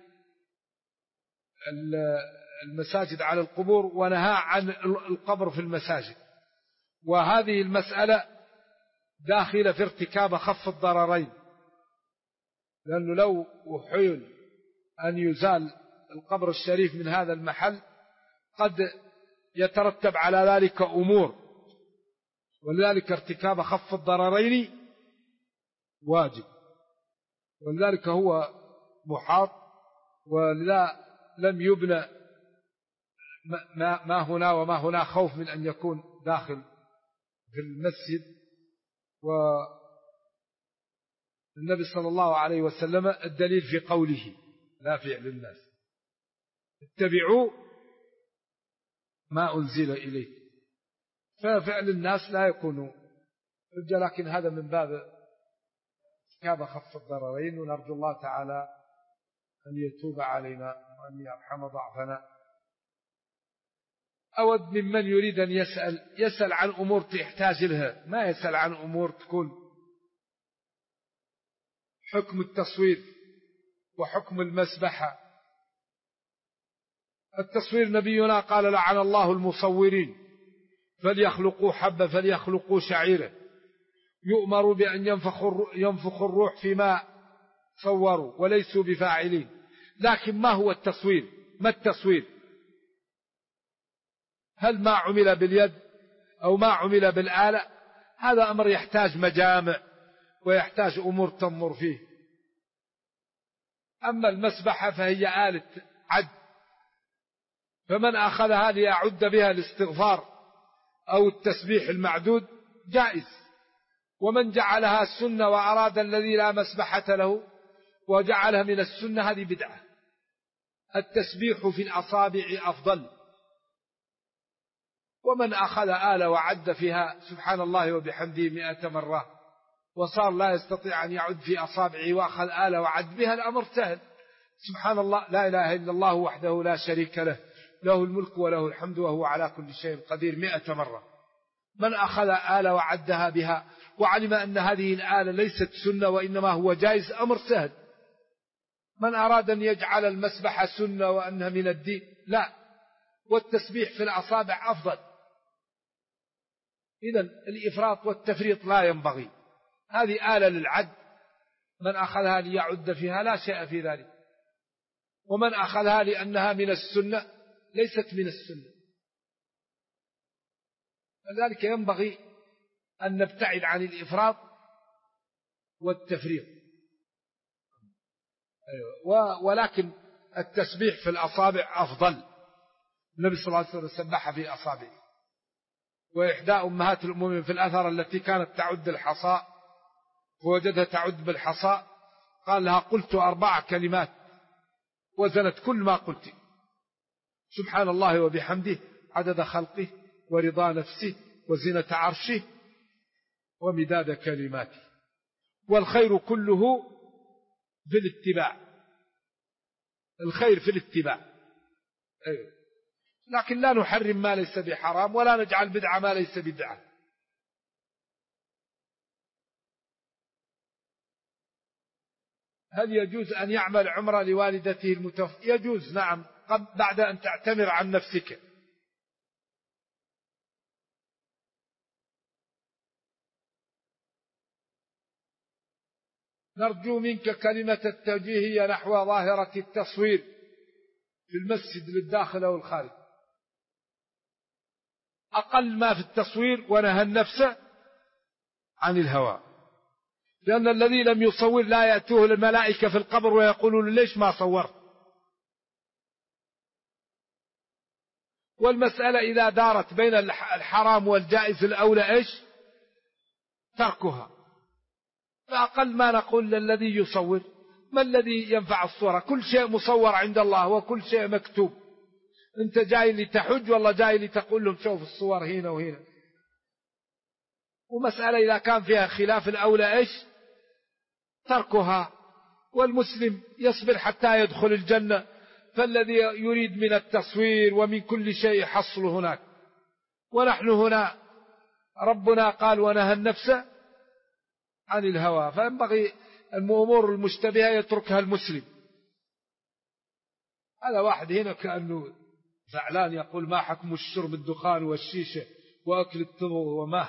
المساجد على القبور، ونهى عن القبر في المساجد. وهذه المسألة داخلة في ارتكاب خف الضررين، لأنه لو حيل أن يزال القبر الشريف من هذا المحل قد يترتب على ذلك أمور، ولذلك ارتكاب خف الضررين واجب، ولذلك هو محاط، ولا لم يبنى ما هنا وما هنا خوف من أن يكون داخل في المسجد. والنبي صلى الله عليه وسلم الدليل في قوله لا فعل الناس: اتبعوا ما أنزل إليه. ففعل الناس لا يكون حجة، لكن هذا من باب ارتكاب خف الضررين، ونرجو الله تعالى أن يتوب علينا وأن يرحم ضعفنا. أود ممن يريد أن يسأل عن أمور تحتاج لها، ما يسأل عن أمور تكون حكم التصوير وحكم المسبحة. التصوير نبينا قال لعن الله المصورين، فليخلقوا حبة فليخلقوا شعيرة، يؤمر بأن ينفخ الروح فيما صوروا وليسوا بفاعلين. لكن ما هو التصوير؟ ما التصوير؟ هل ما عمل باليد أو ما عمل بالآلة؟ هذا أمر يحتاج مجامع ويحتاج أمور تنظر فيه. أما المسبحة فهي آلة عد، فمن أخذها ليعد بها الاستغفار أو التسبيح المعدود جائز، ومن جعلها السنة وأراد الذي لا مسبحة له وجعلها من السنة هذه بدعة. التسبيح في الأصابع أفضل، ومن أخذ آلة وعد فيها سبحان الله وبحمده 100 مرة وصار لا يستطيع أن يعد في أصابعه وأخذ آلة وعد بها، الأمر سهل. سبحان الله، لا إله إلا الله وحده لا شريك له، له الملك وله الحمد وهو على كل شيء قدير 100 مرة. من أخذ آلة وعدها بها وعلم أن هذه الآلة ليست سنة وإنما هو جائز، أمر سهل. من أراد أن يجعل المسبحة سنة وأنها من الدين، لا، والتسبيح في الأصابع أفضل. إذن الإفراط والتفريط لا ينبغي. هذه آلة للعد، من أخذها ليعد فيها لا شيء في ذلك، ومن أخذها لأنها من السنة ليست من السنة. لذلك ينبغي أن نبتعد عن الإفراط والتفريط. ولكن التسبيح في الأصابع أفضل. النبي صلى الله عليه وسلم سبح في أصابعه. وإحدى أمهات المؤمنين في الأثر التي كانت تعد الحصاء فوجدها تعد بالحصاء، قال لها: قلت 4 كلمات وزنت كل ما قلت: سبحان الله وبحمده عدد خلقه ورضا نفسه وزنة عرشه ومداد كلماته. والخير كله في الاتباع، الخير في الاتباع. أيوه. لكن لا نحرم ما ليس بحرام ولا نجعل بدعة ما ليس بدعة. هل يجوز أن يعمل عمرة لوالدته المتوفى؟ يجوز، نعم، بعد أن تعتمر عن نفسك. نرجو منك كلمة التوجيه نحو ظاهرة التصوير في المسجد للداخل أو الخارج. أقل ما في التصوير ونهى النفس عن الهوى، لأن الذي لم يصور لا يأتوه الملائكة في القبر ويقولون ليش ما صورت. والمسألة إذا دارت بين الحرام والجائز الأولى إيش؟ تركها. فأقل ما نقول للذي يصور: ما الذي ينفع الصورة؟ كل شيء مصور عند الله وكل شيء مكتوب. أنت جاي لتحج والله جاي لتقول لهم شوف الصور هنا وهنا. ومسألة إذا كان فيها خلاف الأولى إيش؟ تركها. والمسلم يصبر حتى يدخل الجنة، فالذي يريد من التصوير ومن كل شيء يحصل هناك. ونحن هنا ربنا قال ونهى النفس عن الهوى، فينبغي الأمور المشتبهة يتركها المسلم. هذا واحد هنا كأنه زعلان يقول: ما حكم الشرب الدخان والشيشة وأكل التمر وما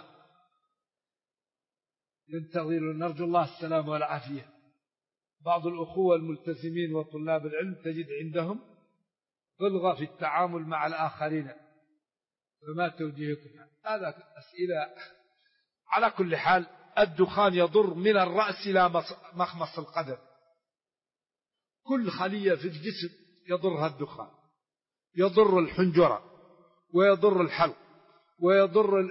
ينتظر. نرجو الله السلام والعافية. بعض الأخوة الملتزمين وطلاب العلم تجد عندهم بلغة في التعامل مع الآخرين، فما توجيهكم؟ هذا أسئلة. على كل حال الدخان يضر من الرأس إلى مخمص القدم، كل خلية في الجسم يضرها الدخان. يضر الحنجرة ويضر الحلق ويضر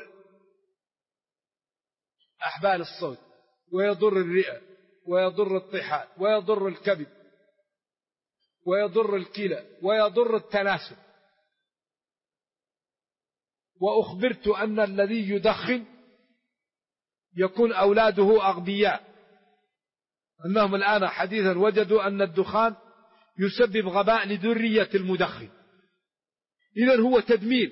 أحبال الصوت ويضر الرئة ويضر الطحال ويضر الكبد ويضر الكلى ويضر التناسل. وأخبرت أن الذي يدخن يكون أولاده أغبياء، أنهم الآن حديثا وجدوا أن الدخان يسبب غباء لذرية المدخن. إذن هو تدمير.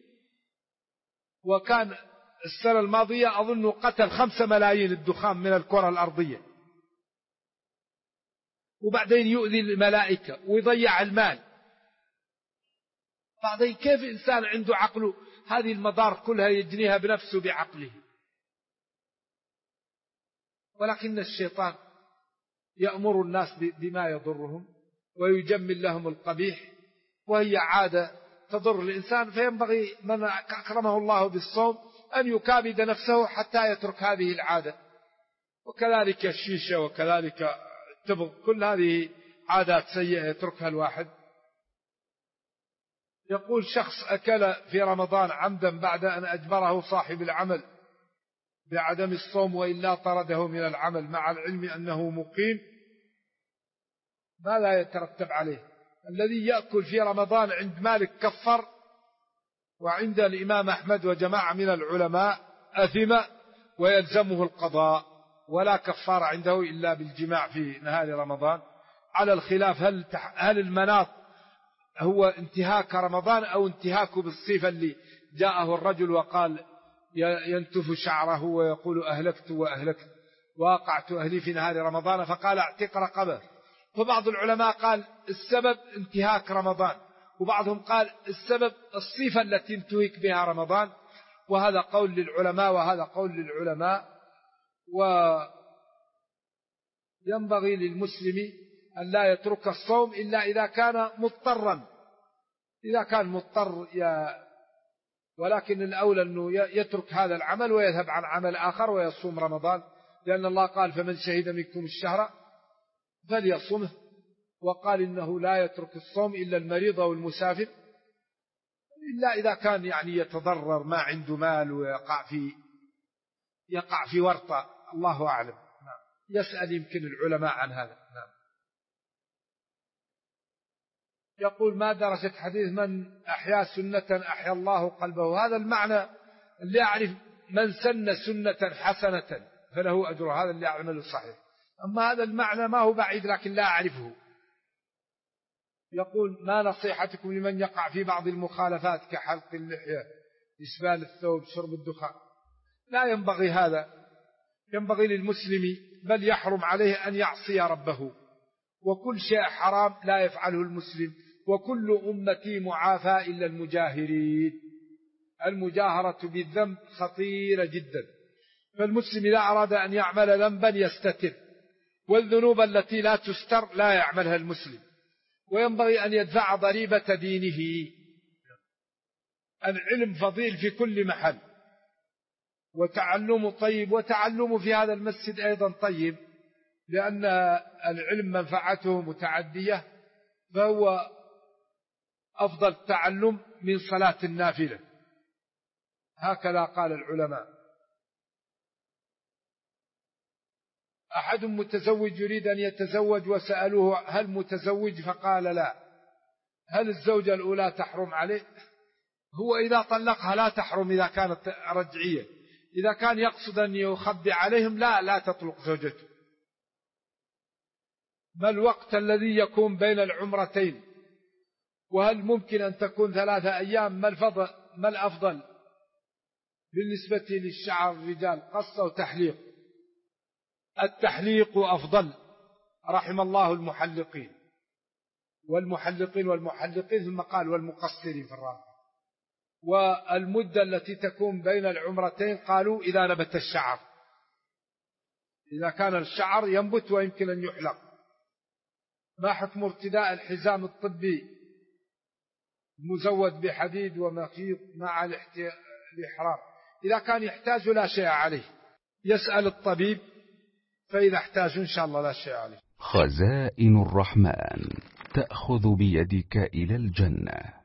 وكان السنة الماضية أظن قتل 5 ملايين الدخان من الكرة الأرضية، وبعدين يؤذي الملائكة ويضيع المال. بعدين كيف إنسان عنده عقله هذه المضار كلها يجنيها بنفسه بعقله؟ ولكن الشيطان يأمر الناس بما يضرهم ويجمل لهم القبيح، وهي عادة تضر الإنسان. فينبغي من أكرمه الله بالصوم أن يكابد نفسه حتى يترك هذه العادة. وكذلك الشيشة وكذلك التبغ، كل هذه عادات سيئة يتركها الواحد. يقول: شخص أكل في رمضان عمدا بعد أن أجبره صاحب العمل بعدم الصوم وإلا طرده من العمل مع العلم أنه مقيم، ما لا يترتب عليه؟ الذي يأكل في رمضان عند مالك كفر، وعند الإمام أحمد وجماعة من العلماء أثم ويلزمه القضاء، ولا كفار عنده إلا بالجماع في نهار رمضان. على الخلاف هل المناط هو انتهاك رمضان أو انتهاك بالصفة اللي جاءه الرجل وقال ينتف شعره ويقول أهلكت وأهلكت واقعت أهلي في نهار رمضان فقال اعتق رقبه. فبعض العلماء قال السبب انتهاك رمضان، وبعضهم قال السبب الصفة التي انتهك بها رمضان. وهذا قول للعلماء وهذا قول للعلماء. وينبغي للمسلم أن لا يترك الصوم إلا إذا كان مضطرا. إذا كان مضطر ولكن الأولى أنه يترك هذا العمل ويذهب عن عمل آخر ويصوم رمضان، لأن الله قال: فمن شهد منكم الشهر فليصومه. وقال إنه لا يترك الصوم إلا المريض والمسافر، إلا إذا كان يتضرر، ما عنده مال ويقع في ورطة، الله أعلم. نعم. يسأل يمكن العلماء عن هذا. نعم. يقول: ما درجة حديث من أحيا سنة أحيا الله قلبه؟ هذا المعنى اللي يعرف من سن سنة حسنة فله أجر، هذا اللي يعمل الصحيح. أما هذا المعنى ما هو بعيد لكن لا أعرفه. يقول: ما نصيحتكم لمن يقع في بعض المخالفات كحلق اللحية، إسبال الثوب، شرب الدخان؟ لا ينبغي هذا. ينبغي للمسلم بل يحرم عليه أن يعصي ربه، وكل شيء حرام لا يفعله المسلم. وكل أمتي معافى إلا المجاهرين. المجاهرة بالذنب خطيرة جدا، فالمسلم إذا أراد أن يعمل ذنبا يستتر والذنوب التي لا تستر لا يعملها المسلم، وينبغي أن يدفع ضريبة دينه. العلم فضيل في كل محل، وتعلم طيب، وتعلم في هذا المسجد أيضا طيب، لأن العلم منفعته متعدية، فهو أفضل تعلم من صلاة النافلة، هكذا قال العلماء. أحد متزوج يريد أن يتزوج وسألوه هل متزوج فقال لا. هل الزوجة الأولى تحرم عليه؟ هو إذا طلقها لا تحرم إذا كانت رجعية، إذا كان يقصد أن يخبي عليهم لا تطلق زوجته. ما الوقت الذي يكون بين العمرتين؟ وهل ممكن أن تكون 3 أيام؟ ما الأفضل بالنسبة للشعر الرجال، قص أو تحليق؟ التحليق أفضل، رحم الله المحلقين والمحلقين ثم قال والمقصرين في الرابع. والمدة التي تكون بين العمرتين قالوا إذا نبت الشعر، إذا كان الشعر ينبت ويمكن أن يحلق. ما حكم ارتداء الحزام الطبي مزود بحديد ومخيط مع الإحرام؟ إذا كان يحتاج لا شيء عليه، يسأل الطبيب، فإذا احتاج إن شاء الله لا شيء عليه. خزائن الرحمن تأخذ بيدك إلى الجنة.